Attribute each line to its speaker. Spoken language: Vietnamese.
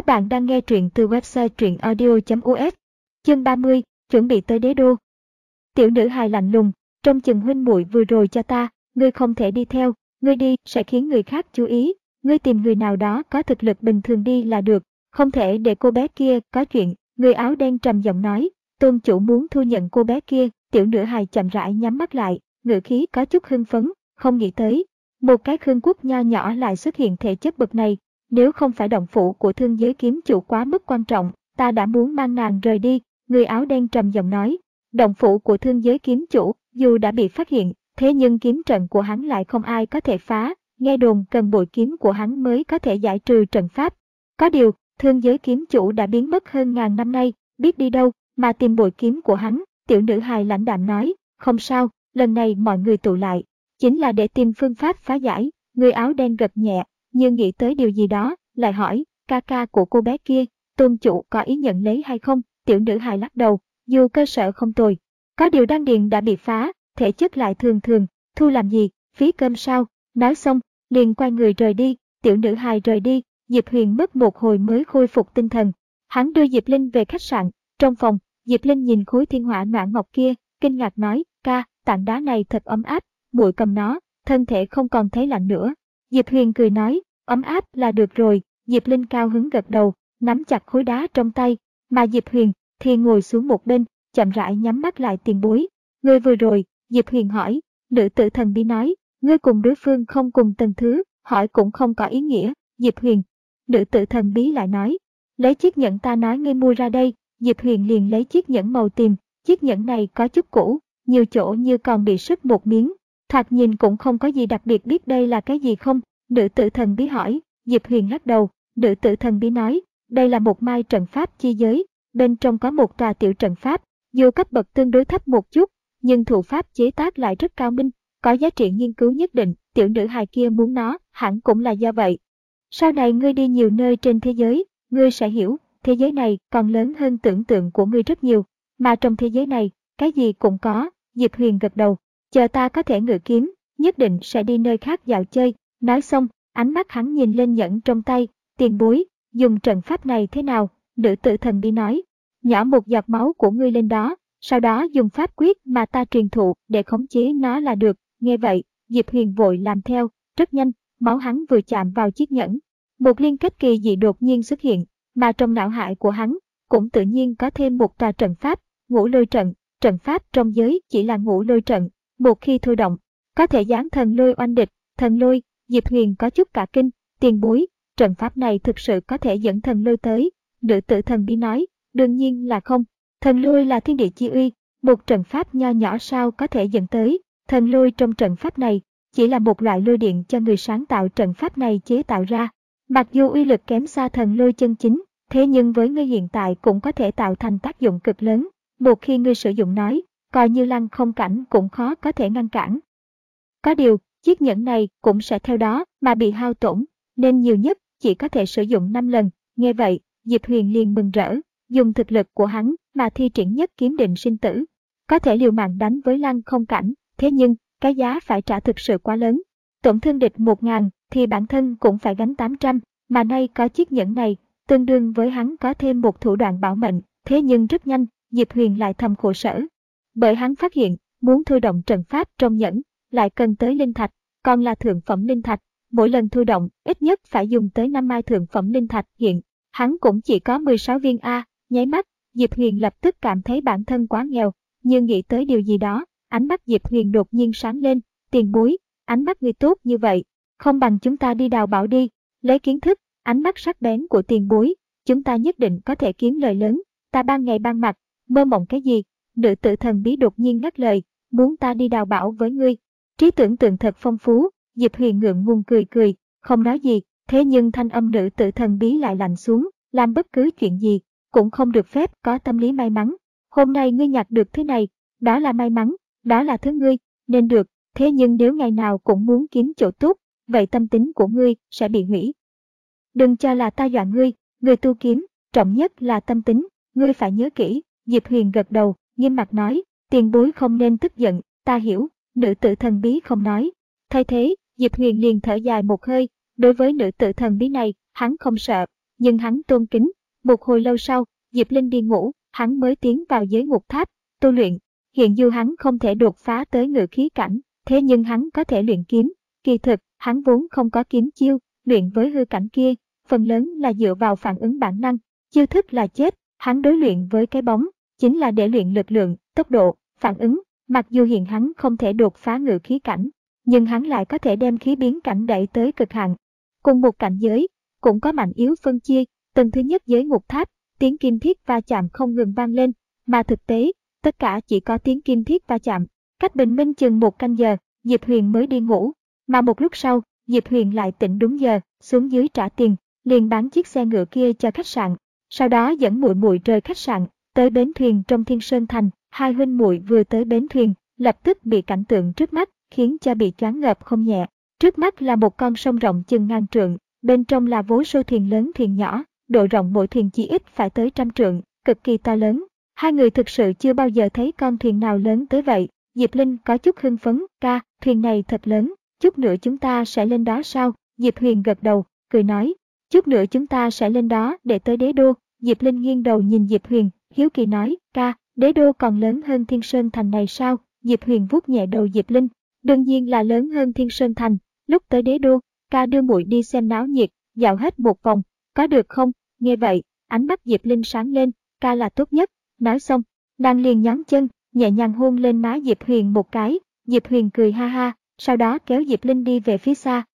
Speaker 1: Các bạn đang nghe truyện từ website truyệnaudio.us. Chương 30, chuẩn bị tới đế đô. Tiểu nữ hài lạnh lùng, trông chừng huynh muội vừa rồi cho ta, ngươi không thể đi theo, ngươi đi sẽ khiến người khác chú ý, ngươi tìm người nào đó có thực lực bình thường đi là được, không thể để cô bé kia có chuyện. Người áo đen trầm giọng nói, tôn chủ muốn thu nhận cô bé kia. Tiểu nữ hài chậm rãi nhắm mắt lại, ngữ khí có chút hưng phấn, không nghĩ tới một cái Khương quốc nho nhỏ lại xuất hiện thể chất bậc này. Nếu không phải động phủ của Thương Giới Kiếm Chủ quá mức quan trọng, ta đã muốn mang nàng rời đi. Người áo đen trầm giọng nói, động phủ của Thương Giới Kiếm Chủ dù đã bị phát hiện, thế nhưng kiếm trận của hắn lại không ai có thể phá, nghe đồn cần bội kiếm của hắn mới có thể giải trừ trận pháp. Có điều, Thương Giới Kiếm Chủ đã biến mất hơn ngàn năm nay, biết đi đâu mà tìm bội kiếm của hắn. Tiểu nữ hài lãnh đạm nói, không sao, lần này mọi người tụ lại, chính là để tìm phương pháp phá giải. Người áo đen gật nhẹ, như nghĩ tới điều gì đó, lại hỏi, ca ca của cô bé kia, tôn chủ có ý nhận lấy hay không? Tiểu nữ hài lắc đầu, dù cơ sở không tồi, có điều đan điền đã bị phá, thể chất lại thường thường, thu làm gì, phí cơm sao? Nói xong, liền quay người rời đi. Tiểu nữ hài rời đi, Diệp Huyền mất một hồi mới khôi phục tinh thần. Hắn đưa Diệp Linh về khách sạn. Trong phòng, Diệp Linh nhìn khối thiên hỏa noãn ngọc kia, kinh ngạc nói, ca, tảng đá này thật ấm áp, muội cầm nó, thân thể không còn thấy lạnh nữa. Diệp Huyền cười nói, ấm áp là được rồi. Diệp Linh cao hứng gật đầu, nắm chặt khối đá trong tay, mà Diệp Huyền thì ngồi xuống một bên, chậm rãi nhắm mắt lại. Tiền bối, ngươi vừa rồi, Diệp Huyền hỏi. Nữ tử thần bí nói, ngươi cùng đối phương không cùng tầng thứ, hỏi cũng không có ý nghĩa. Diệp Huyền, nữ tử thần bí lại nói, lấy chiếc nhẫn ta nói ngươi mua ra đây. Diệp Huyền liền lấy chiếc nhẫn màu tím. Chiếc nhẫn này có chút cũ, nhiều chỗ như còn bị sứt một miếng, thoạt nhìn cũng không có gì đặc biệt. Biết đây là cái gì không? Nữ tử thần bí hỏi. Diệp Huyền lắc đầu. Nữ tử thần bí nói, đây là một mai trận pháp chi giới, bên trong có một tòa tiểu trận pháp, dù cấp bậc tương đối thấp một chút, nhưng thủ pháp chế tác lại rất cao minh, có giá trị nghiên cứu nhất định. Tiểu nữ hài kia muốn nó, hẳn cũng là do vậy. Sau này ngươi đi nhiều nơi trên thế giới, ngươi sẽ hiểu, thế giới này còn lớn hơn tưởng tượng của ngươi rất nhiều, mà trong thế giới này, cái gì cũng có. Diệp Huyền gật đầu, chờ ta có thể ngự kiếm, nhất định sẽ đi nơi khác dạo chơi. Nói xong, ánh mắt hắn nhìn lên nhẫn trong tay. Tiền bối, dùng trận pháp này thế nào? Nữ tử thần bí nói, nhỏ một giọt máu của ngươi lên đó, sau đó dùng pháp quyết mà ta truyền thụ để khống chế nó là được. Nghe vậy, Diệp Huyền vội làm theo. Rất nhanh, máu hắn vừa chạm vào chiếc nhẫn, một liên kết kỳ dị đột nhiên xuất hiện, mà trong não hải của hắn cũng tự nhiên có thêm một tòa trận pháp, Ngũ Lôi Trận. Trận pháp trong giới chỉ là Ngũ Lôi Trận, một khi thôi động, có thể giáng thần lôi oanh địch. Thần lôi? Diệp Huyền có chút cả kinh. Tiền bối, trận pháp này thực sự có thể dẫn thần lôi tới? Nữ tử thần bí nói, đương nhiên là không. Thần lôi là thiên địa chi uy, một trận pháp nho nhỏ sao có thể dẫn tới? Thần lôi trong trận pháp này chỉ là một loại lôi điện cho người sáng tạo trận pháp này chế tạo ra. Mặc dù uy lực kém xa thần lôi chân chính, thế nhưng với ngươi hiện tại cũng có thể tạo thành tác dụng cực lớn. Một khi ngươi sử dụng nói, coi như lăng không cảnh cũng khó có thể ngăn cản. Có điều, chiếc nhẫn này cũng sẽ theo đó mà bị hao tổn, nên nhiều nhất chỉ có thể sử dụng 5 lần. Nghe vậy, Diệp Huyền liền mừng rỡ, dùng thực lực của hắn mà thi triển nhất kiếm định sinh tử, có thể liều mạng đánh với lăng không cảnh, thế nhưng cái giá phải trả thực sự quá lớn. Tổn thương địch 1000 thì bản thân cũng phải gánh 800, mà nay có chiếc nhẫn này, tương đương với hắn có thêm một thủ đoạn bảo mệnh. Thế nhưng rất nhanh, Diệp Huyền lại thầm khổ sở, bởi hắn phát hiện muốn thôi động trận pháp trong nhẫn lại cần tới linh thạch, còn là thượng phẩm linh thạch. Mỗi lần thôi động ít nhất phải dùng tới 5 mai thượng phẩm linh thạch, hiện hắn cũng chỉ có 16 viên a. Nháy mắt, Diệp Huyền lập tức cảm thấy bản thân quá nghèo, nhưng nghĩ tới điều gì đó, ánh mắt Diệp Huyền đột nhiên sáng lên. Tiền bối, ánh mắt người tốt như vậy, không bằng chúng ta đi đào bảo đi, lấy kiến thức, ánh mắt sắc bén của tiền bối, chúng ta nhất định có thể kiếm lời lớn. Ta ban ngày ban mặt, mơ mộng cái gì? Nữ tử thần bí đột nhiên ngắt lời, muốn ta đi đào bảo với ngươi? Trí tưởng tượng thật phong phú. Diệp Huyền ngượng ngùng cười cười, không nói gì, thế nhưng thanh âm nữ tử thần bí lại lạnh xuống, làm bất cứ chuyện gì cũng không được phép có tâm lý may mắn. Hôm nay ngươi nhặt được thứ này, đó là may mắn, đó là thứ ngươi nên được, thế nhưng nếu ngày nào cũng muốn kiếm chỗ tốt, vậy tâm tính của ngươi sẽ bị hủy. Đừng cho là ta dọa ngươi, người tu kiếm, trọng nhất là tâm tính, ngươi phải nhớ kỹ. Diệp Huyền gật đầu, nghiêm mặt nói, tiền bối không nên tức giận, ta hiểu. Nữ tử thần bí không nói. Thay thế, Diệp Huyền liền thở dài một hơi, đối với nữ tử thần bí này, hắn không sợ. nhưng hắn tôn kính. Một hồi lâu sau, Diệp Linh đi ngủ, hắn mới tiến vào giới ngục tháp, tu luyện. Hiện dù hắn không thể đột phá tới ngự khí cảnh, thế nhưng hắn có thể luyện kiếm. Kỳ thực, hắn vốn không có kiếm chiêu, luyện với hư cảnh kia, phần lớn là dựa vào phản ứng bản năng. Chiêu thức là chết, hắn đối luyện với cái bóng, chính là để luyện lực lượng, tốc độ, phản ứng. Mặc dù hiện hắn không thể đột phá ngự khí cảnh, nhưng hắn lại có thể đem khí biến cảnh đẩy tới cực hạn. Cùng một cảnh giới, cũng có mạnh yếu phân chia. Tầng thứ nhất giới ngục tháp, tiếng kim thiết va chạm không ngừng vang lên, mà thực tế, tất cả chỉ có tiếng kim thiết va chạm. Cách bình minh chừng 1 canh giờ, Diệp Huyền mới đi ngủ, mà một lúc sau, Diệp Huyền lại tỉnh đúng giờ, xuống dưới trả tiền, liền bán chiếc xe ngựa kia cho khách sạn. Sau đó dẫn muội muội rời khách sạn, tới bến thuyền trong Thiên Sơn Thành. Hai huynh muội vừa tới bến thuyền, lập tức bị cảnh tượng trước mắt khiến cho bị choáng ngợp không nhẹ. Trước mắt là một con sông rộng chừng ngàn trượng, bên trong là vô số thuyền lớn thuyền nhỏ, độ rộng mỗi thuyền chỉ ít phải tới 100 trượng, cực kỳ to lớn. Hai người thực sự chưa bao giờ thấy con thuyền nào lớn tới vậy. Diệp Linh có chút hưng phấn, ca, thuyền này thật lớn, chút nữa chúng ta sẽ lên đó sao? Diệp Huyền gật đầu, cười nói, chút nữa chúng ta sẽ lên đó để tới đế đô. Diệp Linh nghiêng đầu nhìn Diệp Huyền, hiếu kỳ nói, ca, đế đô còn lớn hơn Thiên Sơn Thành này sao? Diệp Huyền vuốt nhẹ đầu Diệp Linh, đương nhiên là lớn hơn Thiên Sơn Thành. Lúc tới đế đô, ca đưa muội đi xem náo nhiệt, dạo hết một vòng, có được không? Nghe vậy, ánh mắt Diệp Linh sáng lên, ca là tốt nhất. Nói xong, nàng liền nhón chân, nhẹ nhàng hôn lên má Diệp Huyền một cái. Diệp Huyền cười ha ha, sau đó kéo Diệp Linh đi về phía xa.